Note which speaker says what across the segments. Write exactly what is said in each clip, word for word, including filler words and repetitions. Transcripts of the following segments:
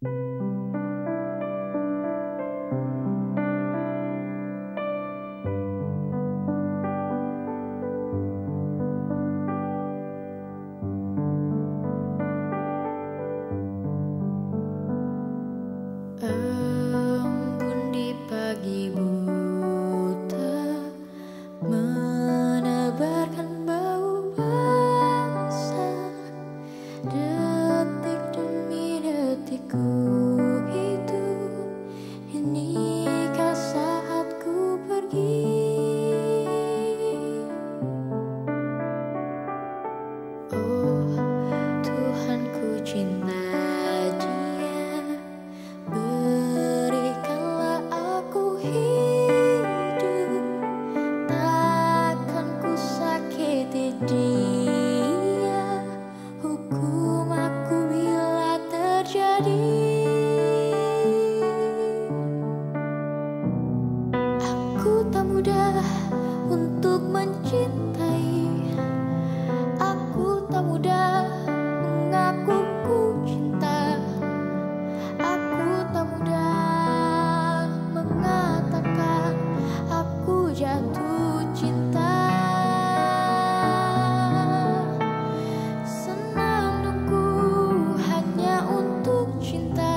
Speaker 1: Embun di pagi buta menebarkan bau basah. Detik demi detik ku hidup, inikah saatku pergi? Oh Tuhan, ku cinta Dia, berikanlah aku hidup. Takkan ku sakiti Dia, hukum aku bila terjadi. Aku tak mudah untuk mencintai, aku tak mudah mengaku ku cinta, aku tak mudah mengatakan aku jatuh cinta. Senandungku hanya untuk cinta,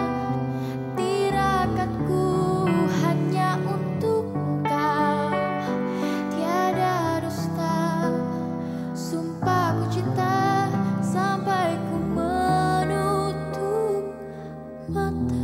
Speaker 1: tirakatku hanya untuk engkau. Tiada dusta, sumpah ku cinta sampai ku menutup mata.